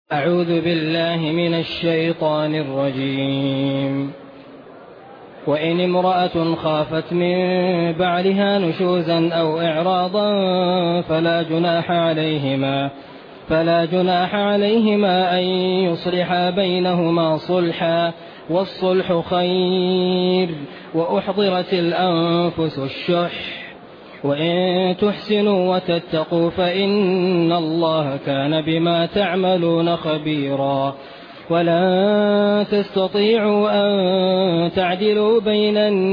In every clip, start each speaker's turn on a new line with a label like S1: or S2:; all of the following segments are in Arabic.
S1: أعوذ بالله من الشيطان الرجيم. وإن امرأة خافت من بعلها نشوزا أو إعراضا فلا جناح عليهما أن يصلحا بينهما صلحا، والصلح خير، وأحضرت الأنفس الشح، وإن تحسنوا وتتقوا فإن الله كان بما تعملون خبيرا. ولن تستطيعوا أن تعدلوا بين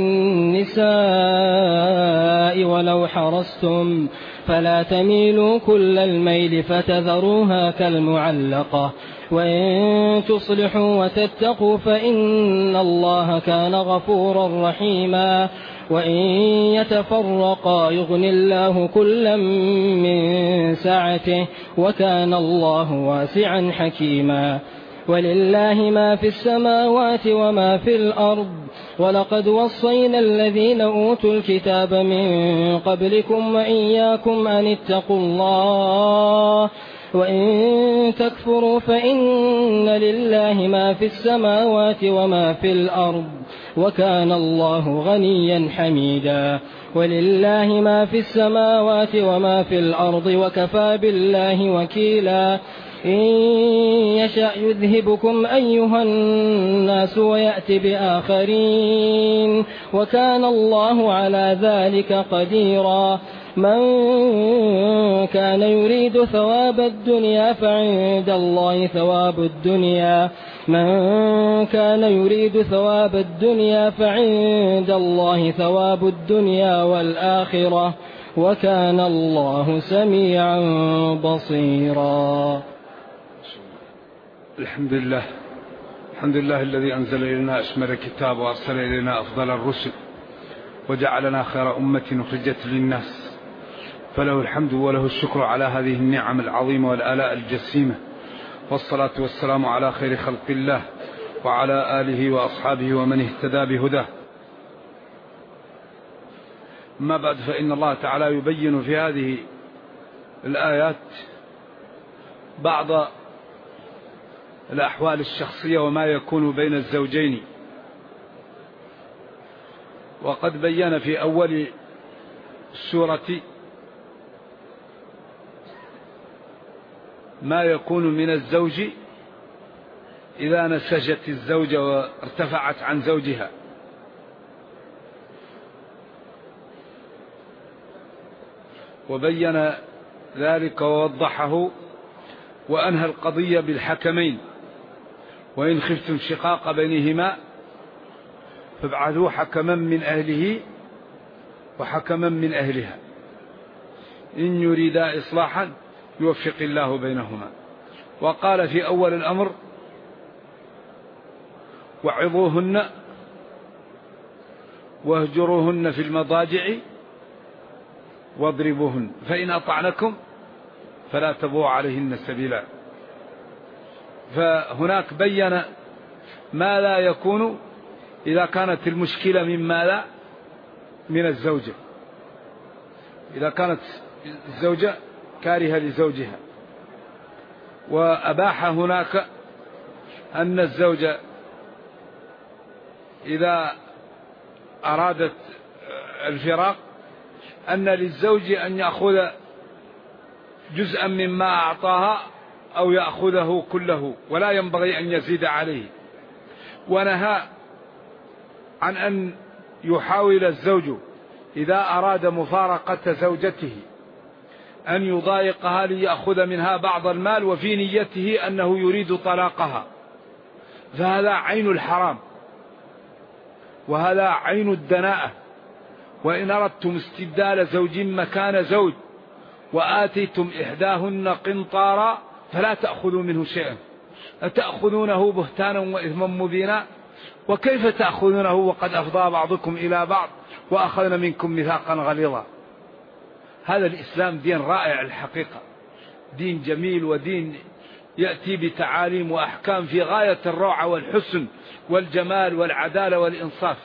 S1: النساء ولو حرصتم، فلا تميلوا كل الميل فتذروها كالمعلقة، وإن تصلحوا وتتقوا فإن الله كان غفورا رحيما. وإن يتفرقا يغن الله كلا من سعته، وكان الله واسعا حكيما. ولله ما في السماوات وما في الأرض، ولقد وصينا الذين أوتوا الكتاب من قبلكم وإياكم أن اتقوا الله، وإن تكفروا فإن لله ما في السماوات وما في الأرض، وكان الله غنيا حميدا. ولله ما في السماوات وما في الأرض، وكفى بالله وكيلا. إن يشأ يذهبكم أيها الناس ويأت بآخرين، وكان الله على ذلك قديرا. من كان يريد ثواب الدنيا فعند الله ثواب الدنيا والآخرة، وكان الله سميعا بصيرا.
S2: الحمد لله الذي أنزل إلينا أشمل الكتاب وأرسل إلينا أفضل الرسل وجعلنا خير أمة أخرجت للناس، فله الحمد وله الشكر على هذه النعم العظيمة والآلاء الجسيمة، والصلاة والسلام على خير خلق الله وعلى آله وأصحابه ومن اهتدى بهداه. أما بعد، فإن الله تعالى يبين في هذه الآيات بعض الأحوال الشخصية وما يكون بين الزوجين. وقد بين في أول السورة ما يكون من الزوج إذا نسجت الزوجة وارتفعت عن زوجها، وبين ذلك ووضحه وأنهى القضية بالحكمين. وإن خفتم شقاق بينهما فابعثوا حكما من أهله وحكما من أهلها إن يريدا إصلاحا يوفق الله بينهما. وقال في أول الأمر: وعظوهن واهجروهن في المضاجع واضربوهن فإن أطعنكم فلا تبغوا عليهن سبيلا. فهناك بين ما لا يكون إذا كانت المشكلة من الزوجة، إذا كانت الزوجة كارهة لزوجها. وأباح هناك أن الزوجة إذا أرادت الفراق أن للزوج أن يأخذ جزءا مما أعطاها أو يأخذه كله، ولا ينبغي أن يزيد عليه. ونهى عن أن يحاول الزوج إذا أراد مفارقة زوجته أن يضايقها ليأخذ منها بعض المال وفي نيته أنه يريد طلاقها، فهذا عين الحرام وهذا عين الدناءة. وإن أردتم استبدال زوج مكان زوج وآتيتم إحداهن قنطارا فلا تأخذوا منه شيئا، أتأخذونه بهتانا وإثما مبينا؟ وكيف تأخذونه وقد أفضى بعضكم إلى بعض وأخذنا منكم ميثاقا غليظا. هذا الإسلام دين رائع الحقيقة، دين جميل، ودين يأتي بتعاليم وأحكام في غاية الروعة والحسن والجمال والعدالة والإنصاف.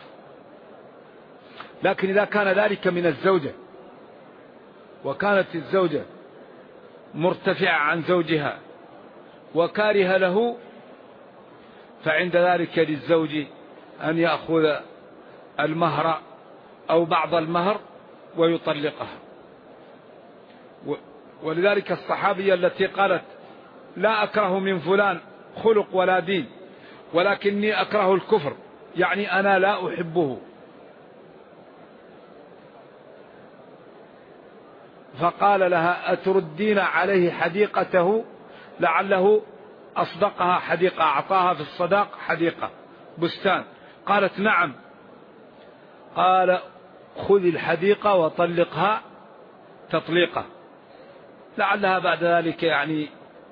S2: لكن إذا كان ذلك من الزوجة وكانت الزوجة مرتفعة عن زوجها وكاره له، فعند ذلك للزوج أن يأخذ المهر أو بعض المهر ويطلقها. ولذلك الصحابية التي قالت لا أكره من فلان خلق ولا دين ولكني أكره الكفر، يعني أنا لا أحبه، فقال لها أتردين عليه حديقته لعله أصدقها حديقة، أعطاها في الصداق حديقة بستان. قالت نعم. قال خذ الحديقة وطلقها تطليقة، لعلها بعد ذلك يعني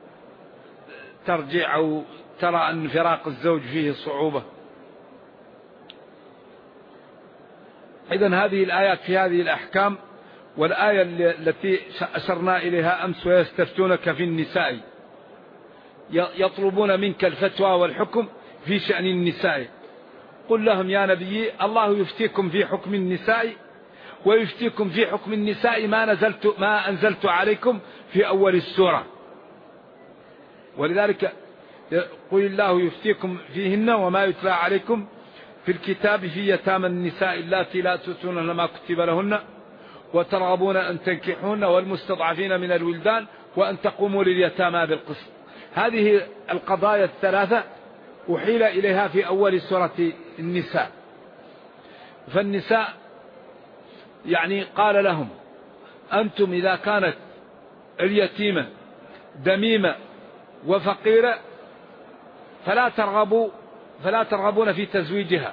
S2: ترجع أو ترى أن فراق الزوج فيه صعوبة. إذن هذه الآيات في هذه الأحكام. والآية التي أشرنا إليها أمس ويستفتونك في النساء، يطلبون منك الفتوى والحكم في شأن النساء. قل لهم يا نبي الله يفتيكم في حكم النساء ويفتيكم في حكم النساء ما أنزلت عليكم في أول السورة. ولذلك قل الله يفتيكم فيهن وما يتلى عليكم في الكتاب في يتامى النساء اللاتي لا تؤتونهن ما كتب لهن وترغبون أن تنكحون والمستضعفين من الولدان وأن تقوموا لليتامى بالقسط. هذه القضايا الثلاثة أحيل إليها في أول سورة النساء. فالنساء يعني قال لهم أنتم إذا كانت اليتيمة دميمة وفقيرة فلا ترغبون في تزويجها.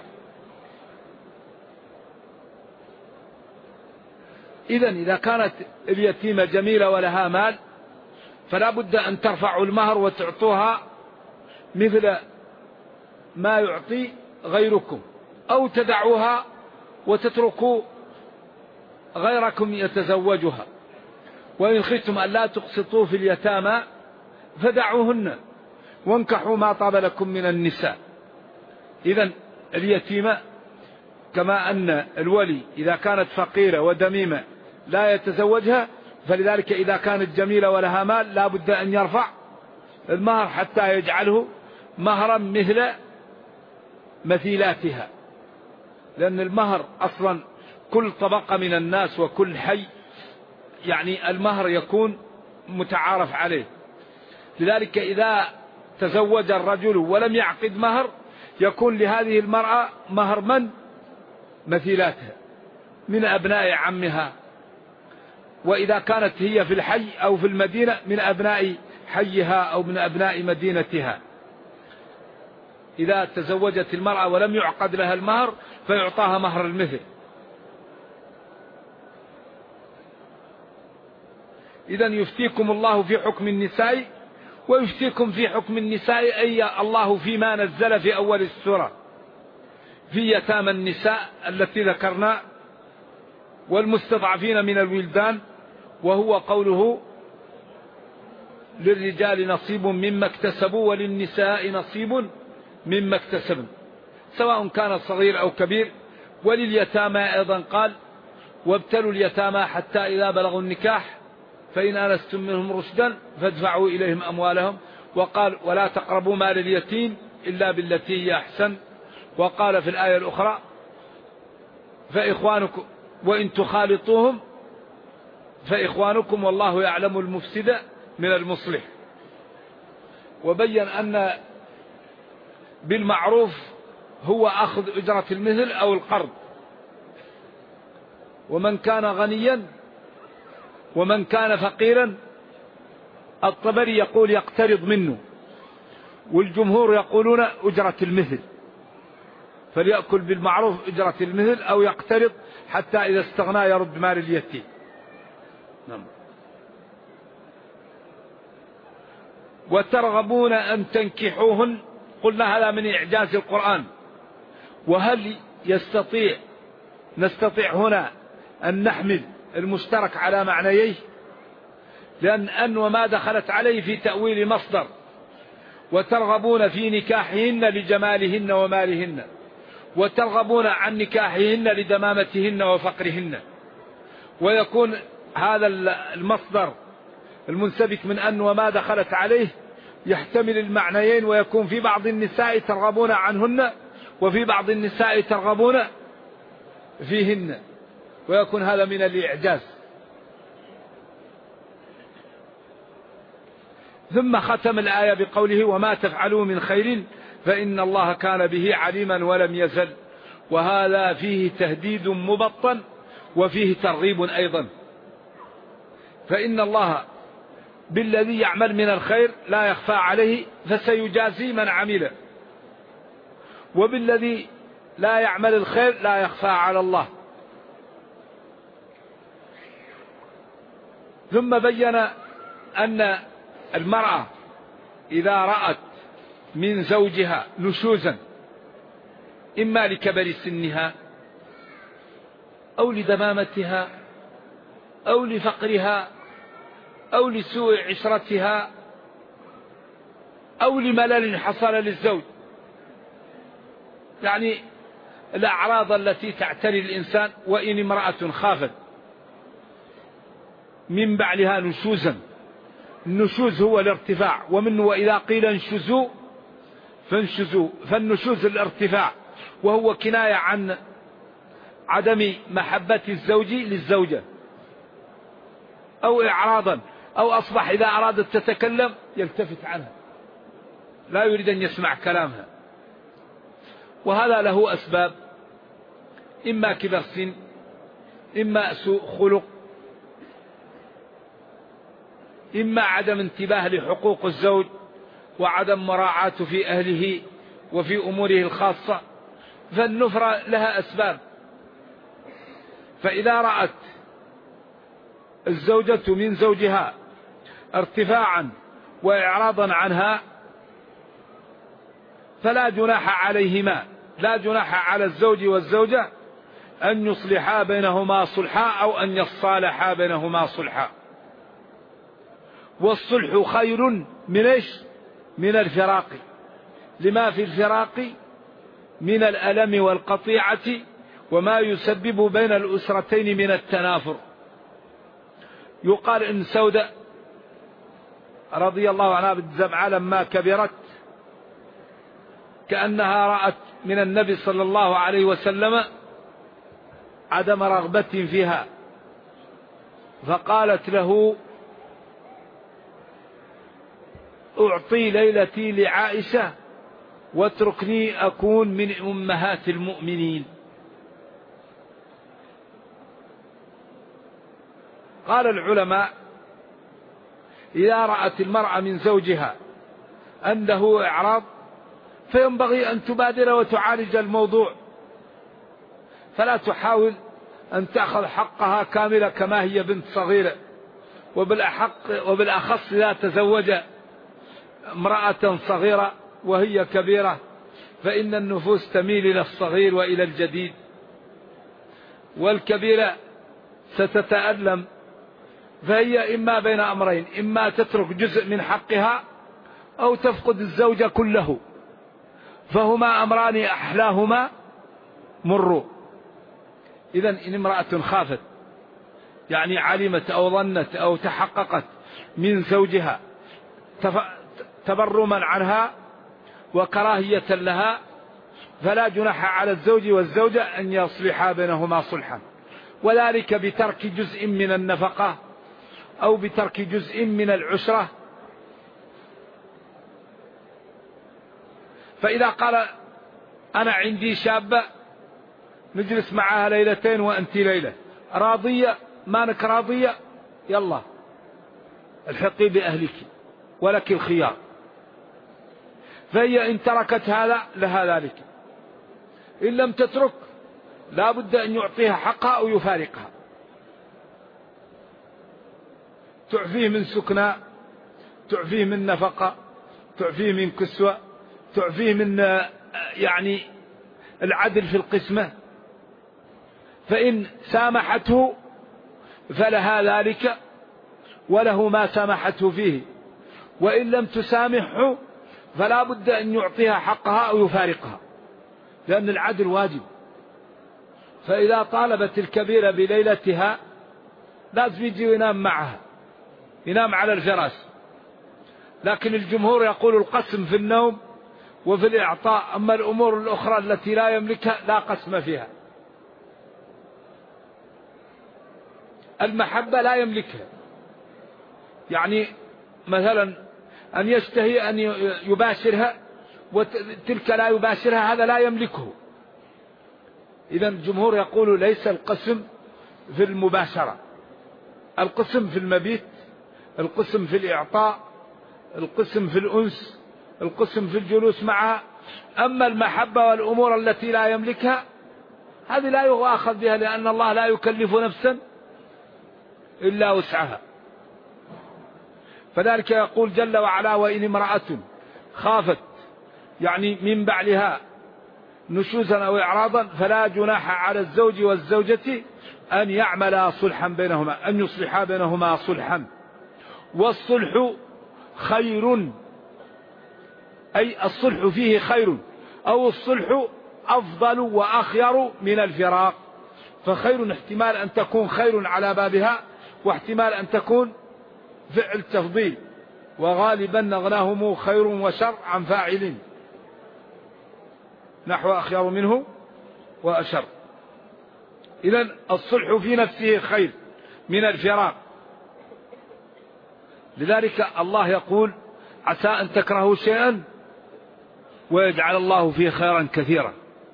S2: إذا كانت اليتيمة جميلة ولها مال فلا بد أن ترفعوا المهر وتعطوها مثل ما يعطي غيركم، أو تدعوها وتتركوا غيركم يتزوجها. وإن خفتم أن لا تقسطوا في اليتامى فدعوهن وانكحوا ما طاب لكم من النساء. إذن اليتيمة كما أن الولي إذا كانت فقيرة ودميمة لا يتزوجها، فلذلك إذا كانت جميلة ولها مال لا بد أن يرفع المهر حتى يجعله مهرا مثل مثيلاتها. لأن المهر أصلا كل طبقة من الناس وكل حي يعني المهر يكون متعارف عليه. لذلك إذا تزوج الرجل ولم يعقد مهر يكون لهذه المرأة مهر من مثيلاتها من أبناء عمها، وإذا كانت هي في الحي أو في المدينة من أبناء حيها أو من أبناء مدينتها. إذا تزوجت المرأة ولم يعقد لها المهر فيعطاها مهر المثل. إذن يفتيكم الله في حكم النساء ويفتيكم في حكم النساء أي الله فيما نزل في أول السورة في يتامى النساء التي ذكرنا والمستضعفين من الولدان، وهو قوله للرجال نصيب مما اكتسبوا وللنساء نصيب مما اكتسبن سواء كان صغير أو كبير. ولليتامى أيضا قال وابتلوا اليتامى حتى إذا بلغوا النكاح فإن آنستم منهم رشدا فادفعوا إليهم أموالهم. وقال ولا تقربوا مال اليتيم إلا بالتي هي أحسن. وقال في الآية الأخرى فإخوانكم وإن تخالطوهم فإخوانكم والله يعلم المفسد من المصلح. وبين أن بالمعروف هو أخذ أجرة المثل أو القرض. ومن كان غنيا ومن كان فقيرا الطبري يقول يقترض منه، والجمهور يقولون أجرة المثل، فليأكل بالمعروف أجرة المثل أو يقترض حتى إذا استغنى يرد مال اليتيم. وترغبون أن تنكحوهن قلنا هذا من إعجاز القرآن. وهل نستطيع هنا أن نحمل المشترك على معنيه؟ لأن أن وما دخلت عليه في تأويل مصدر. وترغبون في نكاحهن لجمالهن ومالهن، وترغبون عن نكاحهن لدمامتهن وفقرهن. ويكون هذا المصدر المنسبك من أن وما دخلت عليه يحتمل المعنيين، ويكون في بعض النساء ترغبون عنهن وفي بعض النساء ترغبون فيهن، ويكون هذا من الإعجاز. ثم ختم الآية بقوله وما تفعلوا من خير فإن الله كان به عليما ولم يزل. وهذا فيه تهديد مبطن وفيه ترغيب أيضا، فإن الله بالذي يعمل من الخير لا يخفى عليه فسيجازي من عمله، وبالذي لا يعمل الخير لا يخفى على الله. ثم بين أن المرأة إذا رأت من زوجها نشوزا إما لكبر سنها أو لدمامتها أو لفقرها أو لسوء عشرتها أو لملل حصل للزوج، يعني الأعراض التي تعتري الإنسان. وإن امرأة خافت من بعلها نشوزا، النشوز هو الارتفاع، ومنه وإذا قيل انشزوا فانشزوا، فالنشوز الارتفاع، وهو كناية عن عدم محبة الزوج للزوجة أو إعراضا، أو أصبح إذا أرادت تتكلم يلتفت عنها لا يريد أن يسمع كلامها. وهذا له أسباب، إما كبر سن، إما سوء خلق، إما عدم انتباه لحقوق الزوج وعدم مراعاة في أهله وفي أموره الخاصة. فالنفرة لها أسباب. فإذا رأت الزوجة من زوجها ارتفاعا وإعراضا عنها فلا جناح عليهما، لا جناح على الزوج والزوجة أن يصلحا بينهما صلحا أو أن يصالحا بينهما صلحا. والصلح خير من إيش؟ من الفراق، لما في الفراق من الألم والقطيعة وما يسبب بين الأسرتين من التنافر. يقال إن سودة رضي الله عنها بالزمعة لما كبرت كأنها رأت من النبي صلى الله عليه وسلم عدم رغبة فيها، فقالت له أعطي ليلتي لعائشة واتركني أكون من أمهات المؤمنين. قال العلماء إذا رأت المرأة من زوجها أنه إعراض فينبغي أن تبادر وتعالج الموضوع، فلا تحاول أن تأخذ حقها كاملة كما هي بنت صغيرة، وبالأخص لا تزوج امرأة صغيرة وهي كبيرة، فإن النفوس تميل إلى الصغير وإلى الجديد، والكبيرة ستتألم. فهي إما بين أمرين، إما تترك جزء من حقها أو تفقد الزوج كله، فهما أمران أحلاهما مر. إذن إن امرأة خافت يعني علمت أو ظنت أو تحققت من زوجها تبرما عنها وكراهية لها فلا جناح على الزوج والزوجة أن يصلحا بينهما صلحا، وذلك بترك جزء من النفقة أو بترك جزء من العشرة. فإذا قال أنا عندي شابة نجلس معها ليلتين وأنت ليلة، راضية مانك راضية، يلا الحقي بأهلك ولك الخيار. فهي إن تركت هذا لها ذلك، إن لم تترك لا بد أن يعطيها حقها أو يفارقها، تعفيه من سكنى، تعفيه من نفقة، تعفيه من كسوة، تعفيه من يعني العدل في القسمة. فإن سامحته فلها ذلك وله ما سامحته فيه، وإن لم تسامحه فلا بد أن يعطيها حقها أو يفارقها، لأن العدل واجب. فإذا طالبت الكبيرة بليلتها لازم يجي وينام معها، ينام على الفراش، لكن الجمهور يقول القسم في النوم وفي الإعطاء، أما الأمور الأخرى التي لا يملكها لا قسم فيها. المحبة لا يملكها، يعني مثلا أن يشتهي أن يباشرها وتلك لا يباشرها، هذا لا يملكه. إذن الجمهور يقول ليس القسم في المباشرة، القسم في المبيت، القسم في الإعطاء، القسم في الأنس، القسم في الجلوس معها. أما المحبة والأمور التي لا يملكها هذه لا يؤاخذ بها، لأن الله لا يكلف نفسا إلا وسعها. فذلك يقول جل وعلا: وإن امرأة خافت، يعني من بعلها نشوزا أو إعراضا، فلا جناح على الزوج والزوجة أن يعملا صلحا بينهما، أن يصلحا بينهما صلحا. والصلح خير، أي الصلح فيه خير، أو الصلح أفضل وأخير من الفراق. فخير احتمال أن تكون خير على بابها، واحتمال أن تكون فعل تفضيل، وغالبا أغناهم خير وشر عن فاعل، نحو أخير منه وأشر. إذن الصلح في نفسه خير من الفراق. لذلك الله يقول: عسى أن تكرهوا شيئا ويجعل الله فيه خيرا كثيرا.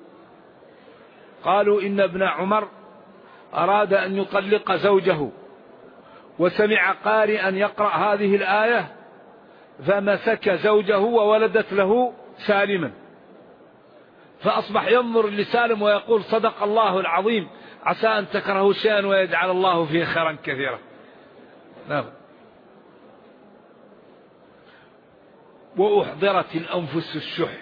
S2: قالوا إن ابن عمر أراد أن يطلق زوجه، وسمع قارئا يقرأ هذه الآية فمسك زوجه وولدت له سالما، فأصبح ينظر لسالم ويقول: صدق الله العظيم، عسى أن تكرهوا شيئا ويجعل الله فيه خيرا كثيرا. نعم. وأحضرت الأنفس الشح،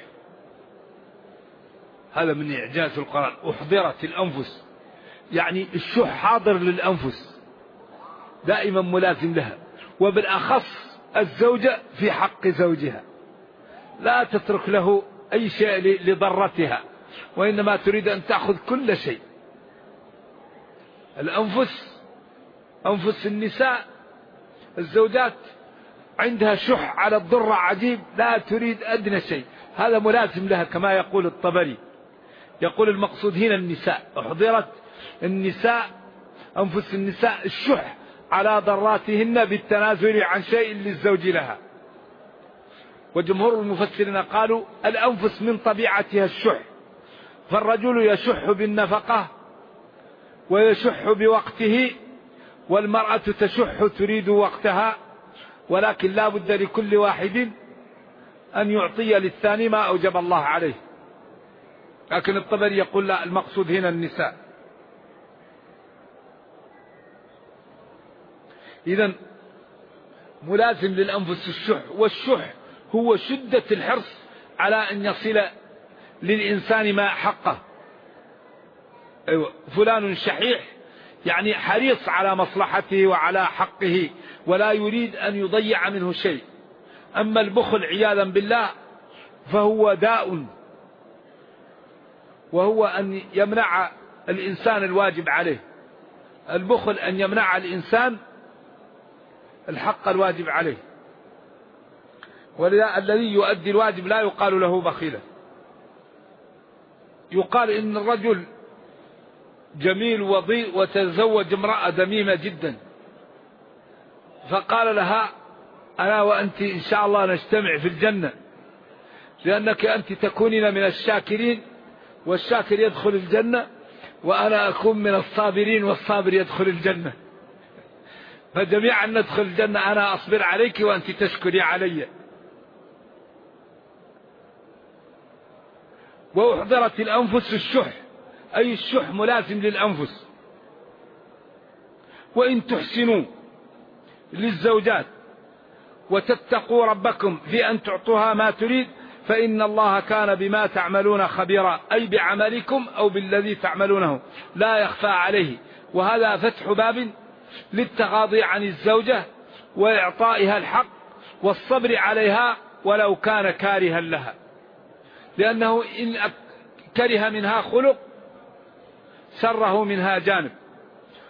S2: هذا من إعجاز القرآن. أحضرت الأنفس، يعني الشح حاضر للأنفس، دائما ملازم لها، وبالأخص الزوجة في حق زوجها، لا تترك له أي شيء لضرتها، وإنما تريد أن تأخذ كل شيء. الأنفس، أنفس النساء الزوجات عندها شح على الضرة عجيب، لا تريد أدنى شيء، هذا ملازم لها. كما يقول الطبري، يقول المقصود هنا النساء، أحضرت النساء، أنفس النساء الشح على ضراتهن بالتنازل عن شيء للزوج لها. وجمهور المفسرين قالوا الأنفس من طبيعتها الشح، فالرجل يشح بالنفقة ويشح بوقته، والمرأة تشح تريد وقتها، ولكن لا بد لكل واحد أن يعطي للثاني ما أوجب الله عليه. لكن الطبري يقول لا، المقصود هنا النساء. إذن ملازم للأنفس الشح، والشح هو شدة الحرص على أن يصل للإنسان ما حقه. فلان شحيح، يعني حريص على مصلحته وعلى حقه، ولا يريد أن يضيع منه شيء. أما البخل عياذا بالله فهو داء، وهو أن يمنع الإنسان الواجب عليه. البخل أن يمنع الإنسان الحق الواجب عليه، ولذا الذي يؤدي الواجب لا يقال له بخيلا. يقال إن الرجل جميل وضيء وتزوج امرأة دميمة جدا، فقال لها: أنا وأنت إن شاء الله نجتمع في الجنة، لأنك أنت تكونين من الشاكرين، والشاكر يدخل الجنة، وأنا أكون من الصابرين، والصابر يدخل الجنة، فجميعا ندخل الجنة، أنا أصبر عليك وأنت تشكري علي. وأحضرت الأنفس الشح، أي الشح ملازم للأنفس. وإن تحسنوا للزوجات وتتقوا ربكم في أن تعطوها ما تريد فإن الله كان بما تعملون خبيرا، أي بعملكم أو بالذي تعملونه لا يخفى عليه. وهذا فتح باب للتغاضي عن الزوجة وإعطائها الحق والصبر عليها ولو كان كارها لها، لأنه إن كره منها خلق سره منها جانب.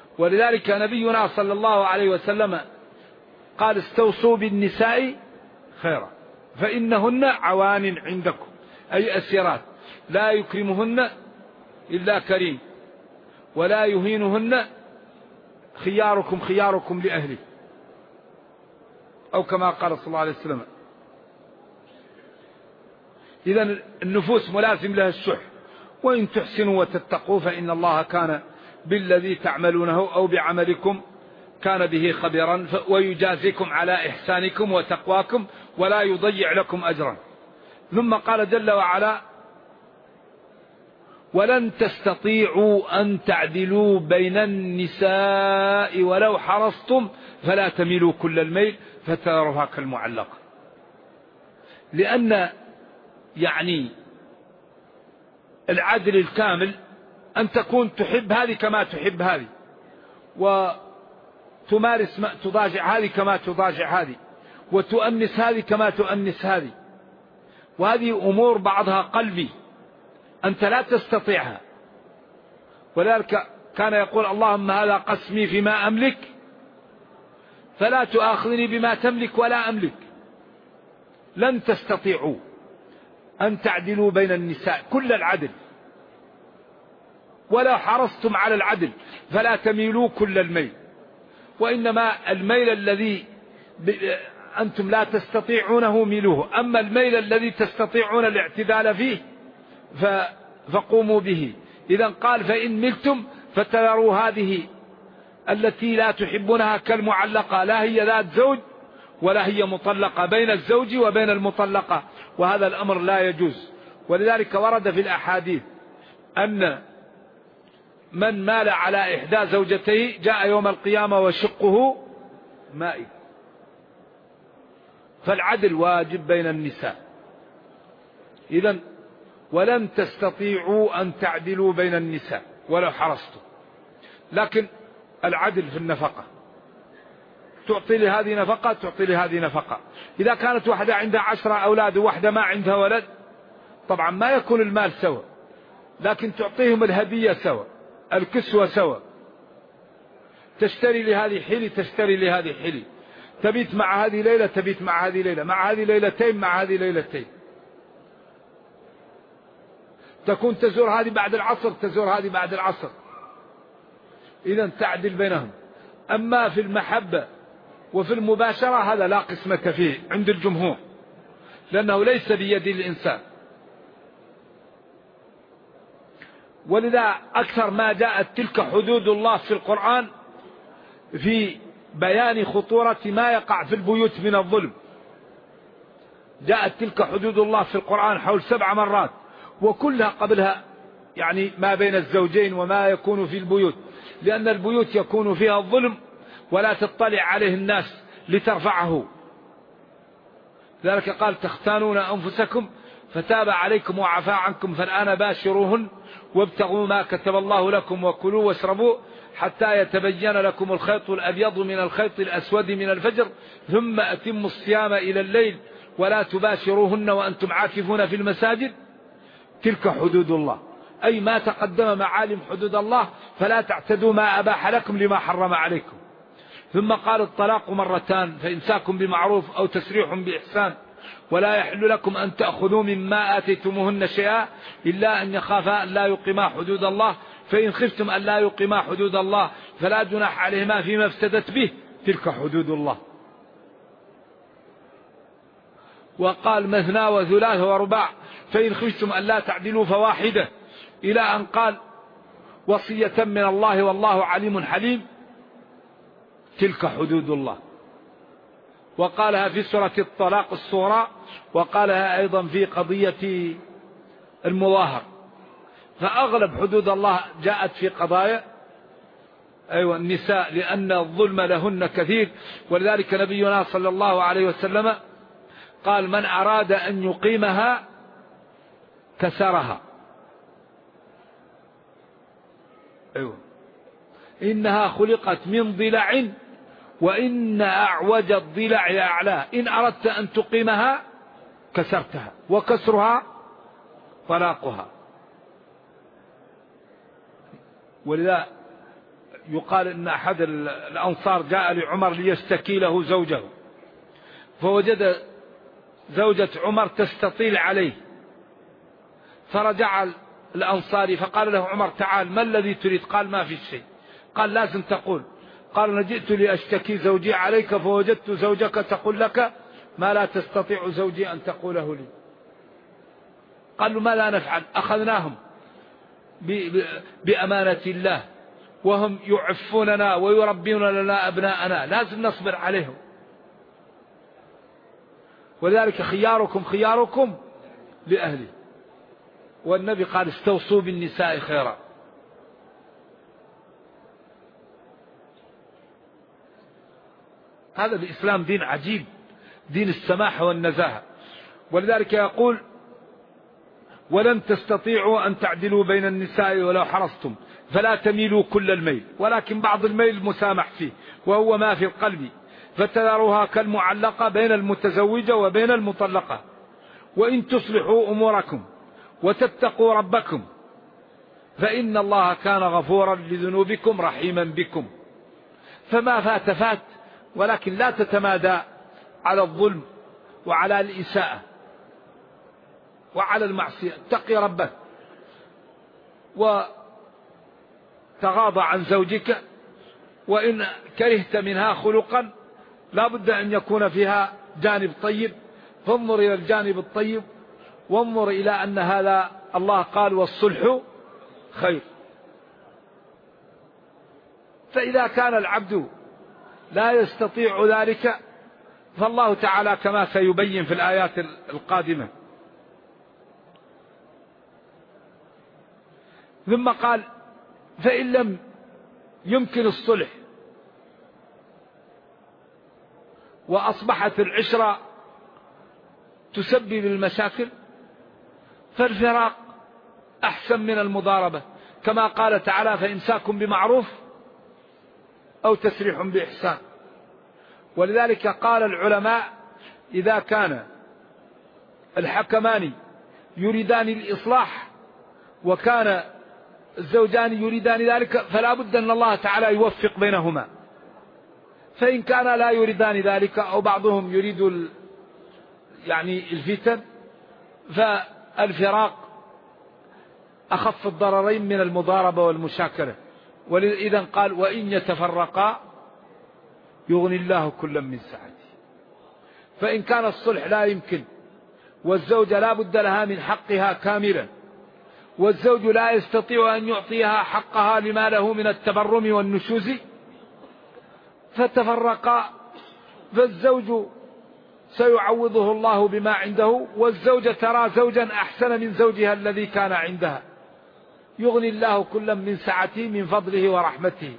S2: ولذلك نبينا صلى الله عليه وسلم قال: استوصوا بالنساء خيرا، فإنهن عوان عندكم، أي أسيرات، لا يكرمهن إلا كريم، ولا يهينهن خياركم خياركم لأهله، أو كما قال صلى الله عليه وسلم. إذن النفوس ملازم لها الشح، وإن تحسنوا وتتقوا فإن الله كان بالذي تعملونه أو بعملكم كان به خبيرا، ويجازيكم على إحسانكم وتقواكم ولا يضيع لكم أجرا. ثم قال جل وعلا: ولن تستطيعوا أن تعدلوا بين النساء ولو حرصتم فلا تميلوا كل الميل فتذروها كالمعلقة. لأن العدل الكامل أن تكون تحب هذه كما تحب هذه، وتمارس تضاجع هذه كما تضاجع هذه، وتؤنس هذه كما تؤنس هذه، وهذه أمور بعضها قلبي أنت لا تستطيعها. ولذلك كان يقول: اللهم هذا قسمي فيما أملك فلا تؤاخذني بما تملك ولا أملك. لن تستطيعوا أن تعدلوا بين النساء كل العدل، ولا حرصتم على العدل فلا تميلوا كل الميل، وإنما الميل الذي أنتم لا تستطيعونه ميلوه، أما الميل الذي تستطيعون الاعتدال فيه فقوموا به. إذا قال: فإن ملتم فتذروا هذه التي لا تحبونها كالمعلقة، لا هي ذات زوج ولا هي مطلقة، بين الزوج وبين المطلقة، وهذا الأمر لا يجوز. ولذلك ورد في الأحاديث أن من مال على إحدى زوجتيه جاء يوم القيامة وشقه مائل. فالعدل واجب بين النساء. إذن ولن تستطيعوا أن تعدلوا بين النساء ولو حرصتم. لكن العدل في النفقة، تعطي لهذه نفقة تعطي لهذه نفقة. إذا كانت واحدة عندها 10 أولاد وواحدة ما عندها ولد، طبعا ما يكون المال سوا، لكن تعطيهم الهدية سوا، الكسوة سوا، تشتري لهذه حلي تشتري لهذه حلي، تبيت مع هذه ليلة تبيت مع هذه ليلة، مع هذه ليلتين مع هذه ليلتين، تكون تزور هذه بعد العصر تزور هذه بعد العصر. إذن تعدل بينهم. أما في المحبة وفي المباشرة هذا لا قسمة فيه عند الجمهور، لأنه ليس بيد الإنسان. ولذا أكثر ما جاءت تلك حدود الله في القرآن في بيان خطورة ما يقع في البيوت من الظلم. جاءت تلك حدود الله في القرآن حول 7 مرات، وكلها قبلها ما بين الزوجين وما يكون في البيوت، لأن البيوت يكون فيها الظلم ولا تطلع عليه الناس لترفعه. ذلك قال: تختانون أنفسكم فتاب عليكم وعفى عنكم فالآن باشروهن وابتغوا ما كتب الله لكم وكلوا واشربوا حتى يتبين لكم الخيط الأبيض من الخيط الأسود من الفجر ثم أتموا الصيام إلى الليل ولا تباشروهن وأنتم عاكفون في المساجد. تلك حدود الله، أي ما تقدم معالم حدود الله، فلا تعتدوا ما أباح لكم لما حرم عليكم. ثم قال: الطلاق مرتان فإمساك بمعروف أو تسريح بإحسان ولا يحل لكم أن تأخذوا مما آتيتموهن شيئا إلا أن يخافا أن لا يقيما حدود الله، فإن خفتم أن لا يقيما حدود الله فلا جناح عليهما فيما افتدت به، تلك حدود الله. وقال: مثنى وثلاث ورباع فإن خفتم أن لا تعدلوا فواحدة، إلى أن قال: وصية من الله والله عليم حليم، تلك حدود الله. وقالها في سورة الطلاق الصغرى، وقالها أيضا في قضية المظاهر. فأغلب حدود الله جاءت في قضايا النساء، لأن الظلم لهن كثير. ولذلك نبينا صلى الله عليه وسلم قال: من أراد أن يقيمها كسرها. إنها خلقت من ضلع وإن أعوج الضلع أعلاه، إن أردت أن تقيمها كسرتها، وكسرها طلاقها. ولذا يقال إن أحد الأنصار جاء لعمر ليشتكي له زوجه، فوجد زوجة عمر تستطيل عليه، فرجع الأنصاري فقال له عمر تعال ما الذي تريد؟ قال ما في شيء. قال لازم تقول. قال أنا جئت لأشتكي زوجي عليك فوجدت زوجك تقول لك ما لا تستطيع زوجي أن تقوله لي. قال له ما لا نفعل؟ أخذناهم بأمانة الله وهم يعفوننا ويربون لنا أبناءنا، لازم نصبر عليهم. ولذلك خياركم خياركم لأهله. والنبي قال استوصوا بالنساء خيرا. هذا الإسلام دين عجيب، دين السماحة والنزاهة. ولذلك يقول ولن تستطيعوا أن تعدلوا بين النساء ولو حرصتم فلا تميلوا كل الميل، ولكن بعض الميل مسامح فيه وهو ما في القلب، فتذروها كالمعلقة بين المتزوجة وبين المطلقة. وإن تصلحوا أموركم وتتقوا ربكم فإن الله كان غفورا لذنوبكم رحيما بكم. فما فات فات، ولكن لا تتمادى على الظلم وعلى الإساءة وعلى المعصية. اتقي ربك وتغاضى عن زوجك، وإن كرهت منها خلقا لا بد أن يكون فيها جانب طيب، فانظر إلى الجانب الطيب، وانظر إلى أن هذا الله قال والصلح خير. فإذا كان العبد لا يستطيع ذلك فالله تعالى كما سيبين في الآيات القادمة. ثم قال فإن لم يمكن الصلح وأصبحت العشرة تسبب المشاكل فالفراق أحسن من المضاربة، كما قال تعالى فإمساك بمعروف أو تسريح بإحسان. ولذلك قال العلماء إذا كان الحكمان يريدان الإصلاح وكان الزوجان يريدان ذلك فلا بد أن الله تعالى يوفق بينهما. فإن كان لا يريدان ذلك أو بعضهم يريد يعني الفتن فالفراق أخف الضررين من المضاربة والمشاكلة. ولذا قال وإن يتفرقا يغني الله كلا من سعته. فإن كان الصلح لا يمكن والزوجة لا بد لها من حقها كاملا والزوج لا يستطيع أن يعطيها حقها لما له من التبرم والنشوز فتفرقا، فالزوج سيعوضه الله بما عنده، والزوجة ترى زوجا أحسن من زوجها الذي كان عندها. يغني الله كلا من سعته من فضله ورحمته.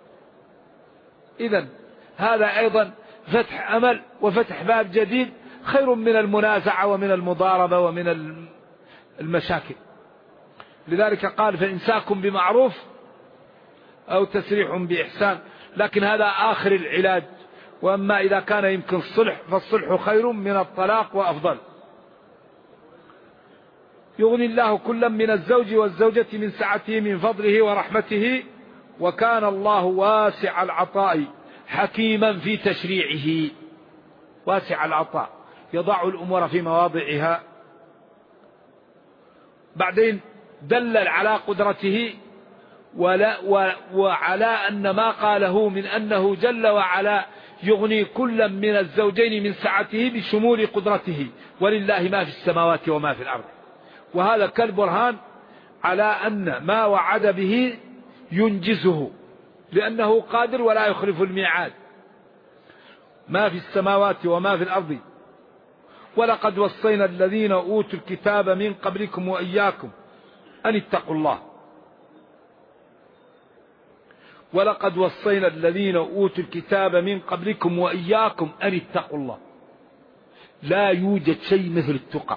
S2: إذن هذا أيضا فتح أمل وفتح باب جديد خير من المنازعة ومن المضاربة ومن المشاكل. لذلك قال فإمساك بمعروف أو تسريح بإحسان، لكن هذا آخر العلاج. وأما إذا كان يمكن الصلح فالصلح خير من الطلاق وأفضل. يغني الله كلا من الزوج والزوجة من سعته من فضله ورحمته وكان الله واسع العطاء حكيما في تشريعه. واسع العطاء يضع الأمور في مواضعها. بعدين دلل على قدرته وعلى أن ما قاله من أنه جل وعلا يغني كلا من الزوجين من سعته بشمول قدرته، ولله ما في السماوات وما في الأرض. وهذا كالبرهان على أن ما وعد به ينجزه لأنه قادر ولا يخلف الميعاد. ما في السماوات وما في الأرض ولقد وصينا الذين أوتوا الكتاب من قبلكم وإياكم أن اتقوا الله. ولقد وصينا الذين أوتوا الكتاب من قبلكم وإياكم أن اتقوا الله. لا يوجد شيء مثل التقى،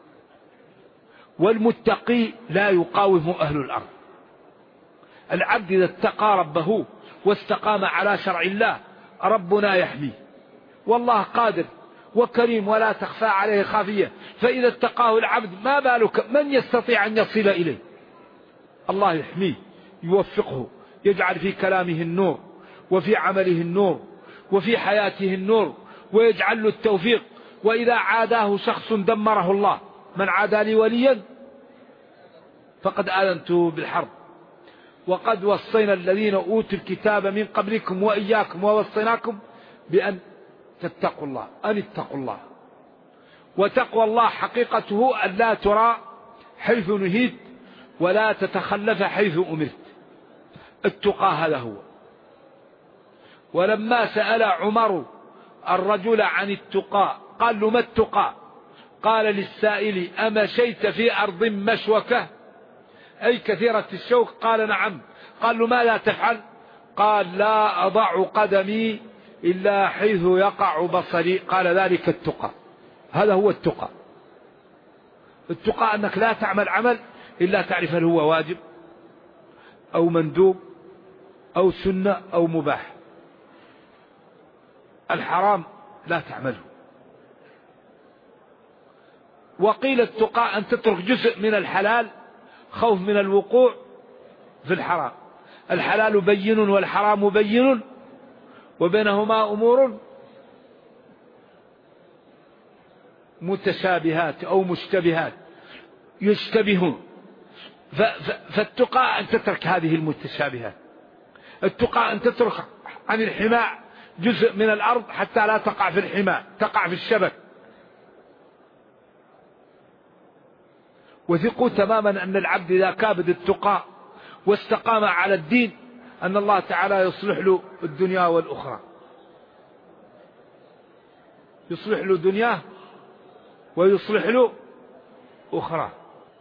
S2: والمتقي لا يقاوم أهل الأرض. العبد إذا اتقى ربه واستقام على شرع الله ربنا يحميه، والله قادر وكريم ولا تخفى عليه خافية. فإذا اتقاه العبد ما بالك من يستطيع أن يصل إليه؟ الله يحميه يوفقه، يجعل في كلامه النور وفي عمله النور وفي حياته النور ويجعل له التوفيق. وإذا عاداه شخص دمره الله. من عادى لي وليا فقد آذنته بالحرب. وقد وصينا الذين أوتوا الكتاب من قبلكم وإياكم ووصيناكم بأن تتقوا الله، أن اتقوا الله. وتقوى الله حقيقته أن لا ترى حيث نهيت ولا تتخلف حيث أمرت. التقى هذا هو. ولما سأل عمر الرجل عن التقى قال له: ما التقى؟ قال للسائل: أمشيت في أرض مشوكة أي كثيرة الشوك؟ قال: نعم. قال له: ما لا تفعل؟ قال: لا أضع قدمي إلا حيث يقع بصري. قال: ذلك التقى. هذا هو التقى. التقى أنك لا تعمل عمل إلا تعرف هل هو واجب أو مندوب أو سنة أو مباح. الحرام لا تعمله. وقيل التقى أن تترك جزء من الحلال خوف من الوقوع في الحرام. الحلال بين والحرام بين وبينهما أمور متشابهات أو مشتبهات يشتبهون. فالتقى أن تترك هذه المتشابهات. التقى أن تترك عن الحماء جزء من الأرض حتى لا تقع في الحماء، تقع في الشبك. وثقوا تماما أن العبد إذا كابد التقى واستقام على الدين أن الله تعالى يصلح له الدنيا والأخرى، يصلح له دنياه ويصلح له أخرى.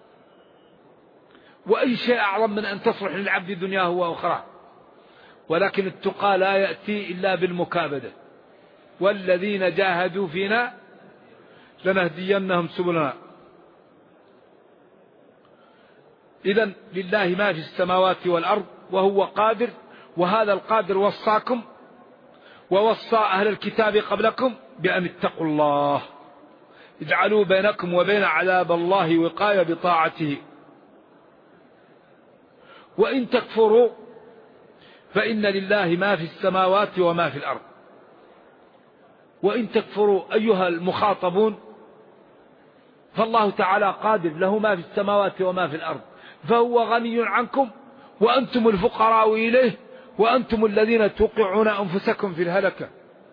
S2: وأي شيء أعظم من أن تصلح للعبد دنياه وأخرى. ولكن التقى لا يأتي إلا بالمكابدة. والذين جاهدوا فينا لنهدينهم سبلنا. إذن لله ما في السماوات والأرض وهو قادر. وهذا القادر وصاكم ووصى أهل الكتاب قبلكم بأن اتقوا الله، اجعلوا بينكم وبين عذاب الله وقاية بطاعته. وإن تكفروا فإن لله ما في السماوات وما في الأرض. وإن تكفروا أيها المخاطبون فالله تعالى قادر، له ما في السماوات وما في الأرض، فهو غني عنكم وأنتم الفقراء إليه وأنتم الذين توقعون أنفسكم في الهلكة.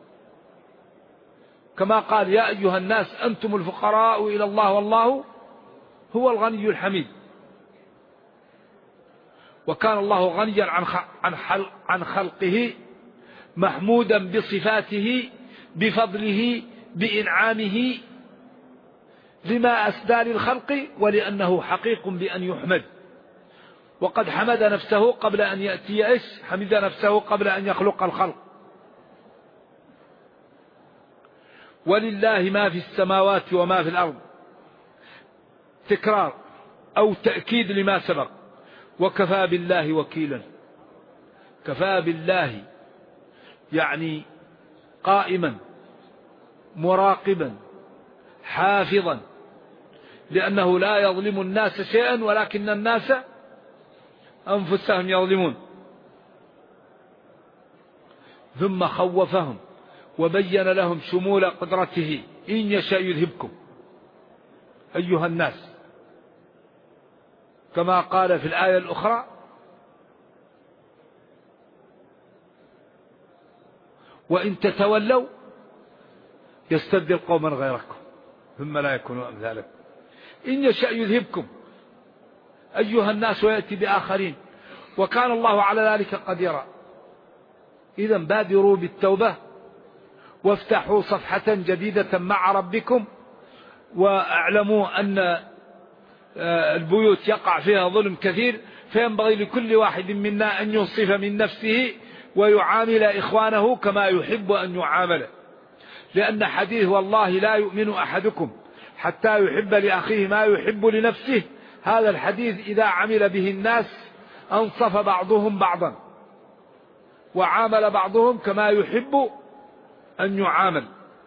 S2: كما قال: يا أيها الناس أنتم الفقراء إلى الله والله هو الغني الحميد. وكان الله غنيا عن خلقه محمودا بصفاته بفضله بإنعامه لما أسدى للخلق ولأنه حقيق بأن يحمد. وقد حمد نفسه قبل أن يأتي حمد نفسه قبل أن يخلق الخلق. ولله ما في السماوات وما في الأرض، تكرار أو تأكيد لما سبق. وكفى بالله وكيلا. كفى بالله يعني قائما مراقبا حافظا، لأنه لا يظلم الناس شيئا ولكن الناس أنفسهم يظلمون. ثم خوفهم وبين لهم شمول قدرته: إن يشاء يذهبكم أيها الناس، كما قال في الآية الأخرى: وإن تتولوا يستبدل قوما غيركم ثم لا يكونوا أمثالكم. إن يشاء يذهبكم أيها الناس ويأتي بآخرين، وكان الله على ذلك قديرا. إذا بادروا بالتوبة وافتحوا صفحة جديدة مع ربكم، واعلموا أن البيوت يقع فيها ظلم كثير، فينبغي لكل واحد منا أن ينصف من نفسه ويعامل إخوانه كما يحب أن يعامل. لأن حديث والله لا يؤمن أحدكم حتى يحب لأخيه ما يحب لنفسه، هذا الحديث إذا عمل به الناس أنصف بعضهم بعضا وعامل بعضهم كما يحب أن يعامل.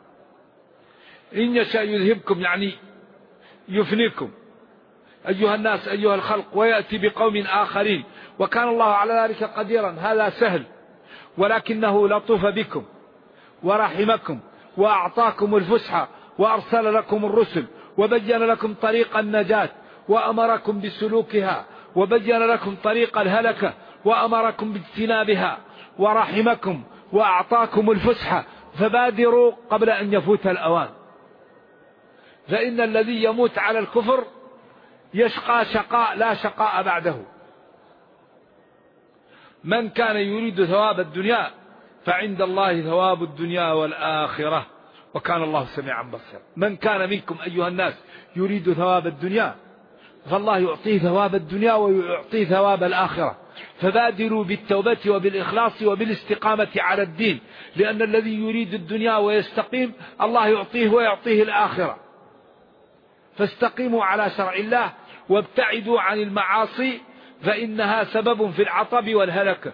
S2: إن يشاء يذهبكم يعني يفنيكم أيها الناس أيها الخلق ويأتي بقوم آخرين، وكان الله على ذلك قديرا. هذا سهل، ولكنه لطف بكم ورحمكم وأعطاكم الفسحة وأرسل لكم الرسل وبين لكم طريق النجاة وأمركم بسلوكها، وبين لكم طريق الهلكة وأمركم باجتنابها، ورحمكم وأعطاكم الفسحة، فبادروا قبل أن يفوت الأوان. فإن الذي يموت على الكفر يشقى شقاء لا شقاء بعده. من كان يريد ثواب الدنيا فعند الله ثواب الدنيا والآخرة، وكان الله سميعا بصيرا. من كان منكم أيها الناس يريد ثواب الدنيا فالله يعطيه ثواب الدنيا ويعطيه ثواب الآخرة. فبادروا بالتوبة وبالإخلاص وبالاستقامة على الدين، لأن الذي يريد الدنيا ويستقيم الله يعطيه ويعطيه الآخرة. فاستقيموا على شرع الله وابتعدوا عن المعاصي فإنها سبب في العطب والهلكة.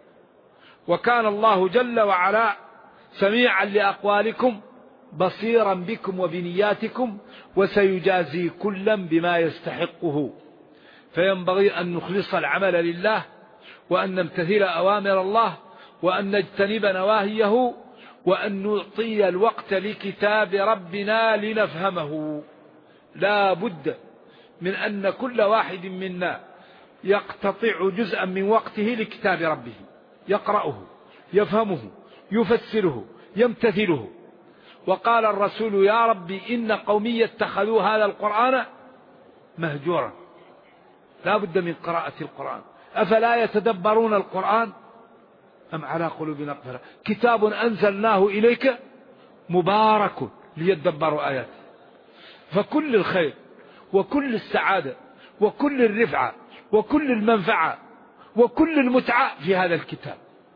S2: وكان الله جل وعلا سميعا لأقوالكم بصيرا بكم وبنياتكم وسيجازي كلا بما يستحقه. فينبغي أن نخلص العمل لله، وأن نمتثل أوامر الله، وأن نجتنب نواهيه، وأن نعطي الوقت لكتاب ربنا لنفهمه. لا بد من أن كل واحد منا يقتطع جزءا من وقته لكتاب ربه، يقرأه يفهمه يفسره يمتثله. وقال الرسول: يا ربي إن قومي اتخذوا هذا القرآن مهجورا. لا بد من قراءة القرآن. أفلا يتدبرون القرآن أم على قلوب أقفالها؟ كتاب أنزلناه إليك مبارك ليدبروا آياته. فكل الخير وكل السعادة وكل الرفعة وكل المنفعة وكل المتعة في هذا الكتاب.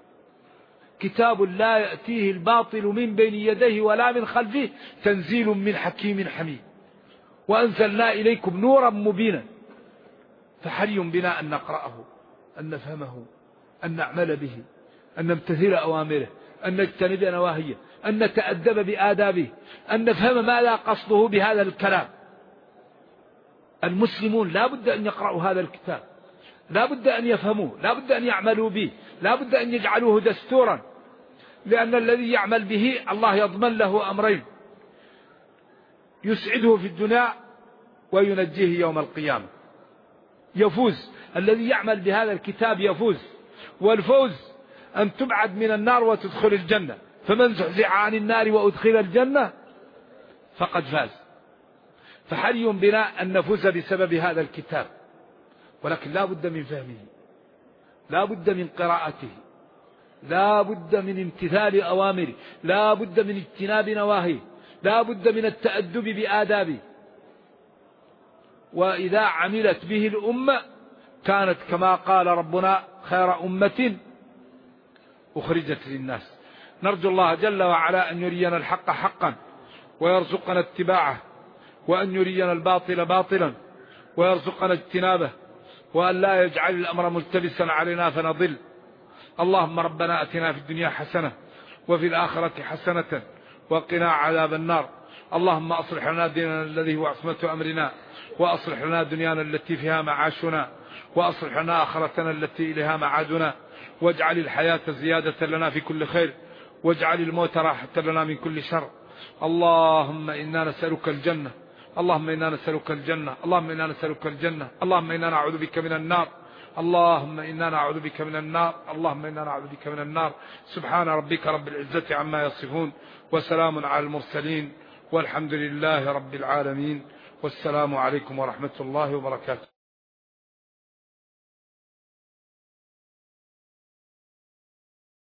S2: كتاب لا يأتيه الباطل من بين يديه ولا من خلفه، تنزيل من حكيم حميد. وأنزلنا إليكم نورا مبينا. فحري بنا أن نقرأه، أن نفهمه، أن نعمل به، أن نمتثل أوامره، أن نجتنب نواهيه، أن نتأدب بآدابه، أن نفهم ماذا قصده بهذا الكلام. المسلمون لا بد أن يقرأوا هذا الكتاب، لا بد أن يفهموه، لا بد أن يعملوا به، لا بد أن يجعلوه دستورا. لأن الذي يعمل به الله يضمن له أمرين: يسعده في الدنيا وينجيه يوم القيامة. يفوز الذي يعمل بهذا الكتاب، يفوز. والفوز أن تبعد من النار وتدخل الجنة. فمن زحزح عن النار وأدخل الجنة فقد فاز. فحري بنا أن نفوز بسبب هذا الكتاب، ولكن لا بد من فهمه، لا بد من قراءته، لا بد من امتثال أوامره، لا بد من اجتناب نواهيه، لا بد من التأدب بآدابه. وإذا عملت به الأمة كانت كما قال ربنا: خير أمة أخرجت للناس. نرجو الله جل وعلا أن يرينا الحق حقا ويرزقنا اتباعه، وأن يرينا الباطل باطلا ويرزقنا اجتنابه، وأن لا يجعل الأمر ملتبسا علينا فنضل. اللهم ربنا أتنا في الدنيا حسنة وفي الآخرة حسنة وقنا عذاب النار. اللهم أصلح لنا ديننا الذي هو عصمة أمرنا، وأصلح لنا دنيانا التي فيها معاشنا، وأصلح لنا آخرتنا التي إليها معادنا، واجعل الحياة زيادة لنا في كل خير، واجعل الموت راحة لنا من كل شر. اللهم إنا نسألك الجنة، اللهم إنا نسألك الجنة، اللهم إنا نسألك الجنة، اللهم إنا نعوذ بك من النار، اللهم إنا نعوذ بك من النار، اللهم إنا نعوذ بك من النار. سبحان ربك رب العزة عما يصفون، وسلام على المرسلين، والحمد لله رب العالمين، والسلام عليكم ورحمة الله وبركاته.